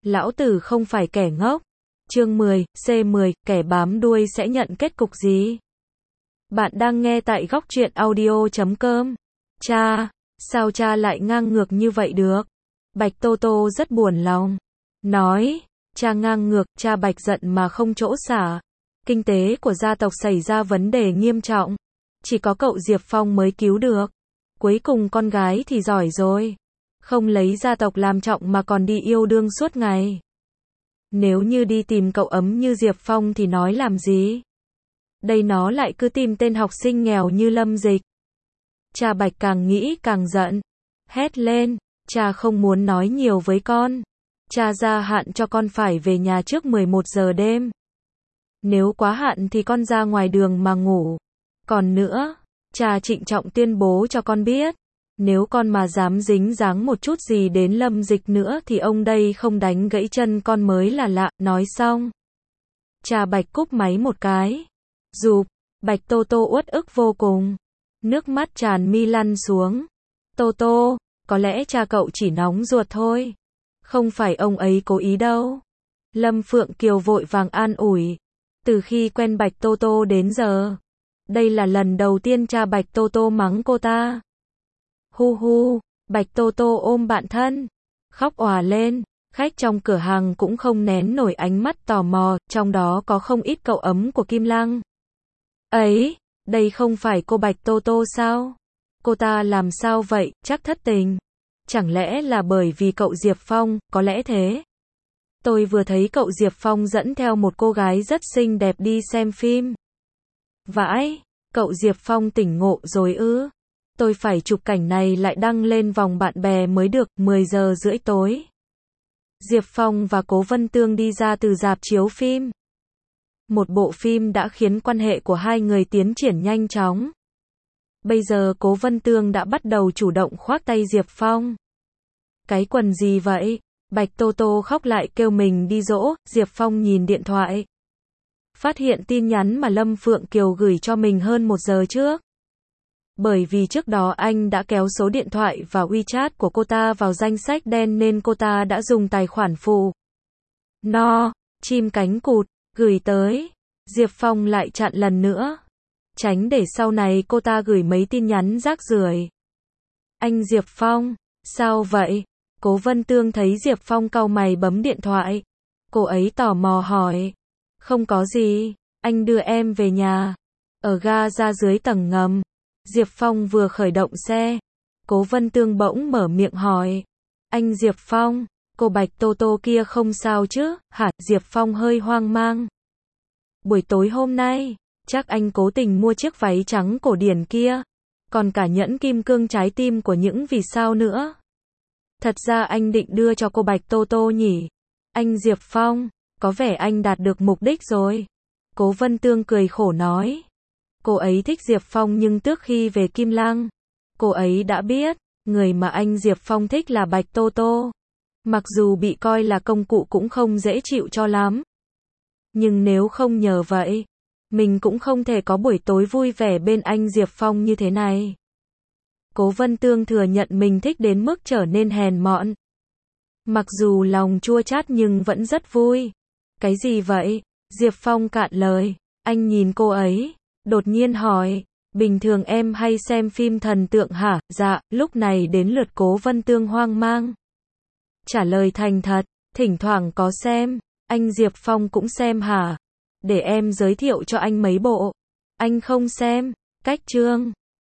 Lão tử không phải kẻ ngốc. Chương 10, C10, kẻ bám đuôi sẽ nhận kết cục gì? Bạn đang nghe tại góc truyện audio.com. Cha, sao cha lại ngang ngược như vậy được? Bạch Tô Tô rất buồn lòng. Nói, cha ngang ngược, cha Bạch giận mà không chỗ xả. Kinh tế của gia tộc xảy ra vấn đề nghiêm trọng. Chỉ có cậu Diệp Phong mới cứu được. Cuối cùng con gái thì giỏi rồi. Không lấy gia tộc làm trọng mà còn đi yêu đương suốt ngày. Nếu như đi tìm cậu ấm như Diệp Phong thì nói làm gì? Đây nó lại cứ tìm tên học sinh nghèo như Lâm Dịch. Cha Bạch càng nghĩ càng giận. Hét lên, cha không muốn nói nhiều với con. Cha gia hạn cho con phải về nhà trước 11 giờ đêm. Nếu quá hạn thì con ra ngoài đường mà ngủ. Còn nữa, cha trịnh trọng tuyên bố cho con biết. Nếu con mà dám dính dáng một chút gì đến Lâm Dịch nữa thì ông đây không đánh gãy chân con mới là lạ. Nói xong, cha Bạch cúp máy một cái. Rụp, Bạch Tô Tô uất ức vô cùng. Nước mắt tràn mi lăn xuống. Tô Tô, có lẽ cha cậu chỉ nóng ruột thôi. Không phải ông ấy cố ý đâu. Lâm Phượng Kiều vội vàng an ủi. Từ khi quen Bạch Tô Tô đến giờ, đây là lần đầu tiên cha Bạch Tô Tô mắng cô ta. Hu hu, Bạch Tô Tô ôm bạn thân, khóc òa lên. Khách trong cửa hàng cũng không nén nổi ánh mắt tò mò, trong đó có không ít cậu ấm của Kim Lăng. Ấy, đây không phải cô Bạch Tô Tô sao? Cô ta làm sao vậy, chắc thất tình. Chẳng lẽ là bởi vì cậu Diệp Phong, có lẽ thế. Tôi vừa thấy cậu Diệp Phong dẫn theo một cô gái rất xinh đẹp đi xem phim. Vãi, cậu Diệp Phong tỉnh ngộ rồi ư? Tôi phải chụp cảnh này lại đăng lên vòng bạn bè mới được. 10 giờ rưỡi tối. Diệp Phong và Cố Vân Tương đi ra từ rạp chiếu phim. Một bộ phim đã khiến quan hệ của hai người tiến triển nhanh chóng. Bây giờ Cố Vân Tương đã bắt đầu chủ động khoác tay Diệp Phong. Cái quần gì vậy? Bạch Tô Tô khóc lại kêu mình đi dỗ. Diệp Phong nhìn điện thoại. Phát hiện tin nhắn mà Lâm Phượng Kiều gửi cho mình hơn 1 giờ trước. Bởi vì trước đó anh đã kéo số điện thoại và WeChat của cô ta vào danh sách đen nên cô ta đã dùng tài khoản phụ. No, chim cánh cụt, gửi tới. Diệp Phong lại chặn lần nữa. Tránh để sau này cô ta gửi mấy tin nhắn rác rưởi. Anh Diệp Phong, sao vậy? Cố Vân Tương thấy Diệp Phong cau mày bấm điện thoại. Cô ấy tò mò hỏi. Không có gì, anh đưa em về nhà. Ở ga ra dưới tầng ngầm. Diệp Phong vừa khởi động xe. Cố Vân Tương bỗng mở miệng hỏi. Anh Diệp Phong, cô Bạch Tô Tô kia không sao chứ, hả? Diệp Phong hơi hoang mang. Buổi tối hôm nay, chắc anh cố tình mua chiếc váy trắng cổ điển kia. Còn cả nhẫn kim cương trái tim của những vì sao nữa. Thật ra anh định đưa cho cô Bạch Tô Tô nhỉ. Anh Diệp Phong, có vẻ anh đạt được mục đích rồi. Cố Vân Tương cười khổ nói. Cô ấy thích Diệp Phong nhưng trước khi về Kim Lăng, cô ấy đã biết, người mà anh Diệp Phong thích là Bạch Tô Tô. Mặc dù bị coi là công cụ cũng không dễ chịu cho lắm. Nhưng nếu không nhờ vậy, mình cũng không thể có buổi tối vui vẻ bên anh Diệp Phong như thế này. Cố Vân Tương thừa nhận mình thích đến mức trở nên hèn mọn. Mặc dù lòng chua chát nhưng vẫn rất vui. Cái gì vậy? Diệp Phong cạn lời. Anh nhìn cô ấy, đột nhiên hỏi. Bình thường em hay xem phim thần tượng hả? Dạ, lúc này đến lượt Cố Vân Tương hoang mang. Trả lời thành thật, thỉnh thoảng có xem. Anh Diệp Phong cũng xem hả? Để em giới thiệu cho anh mấy bộ. Anh không xem. Cách chương.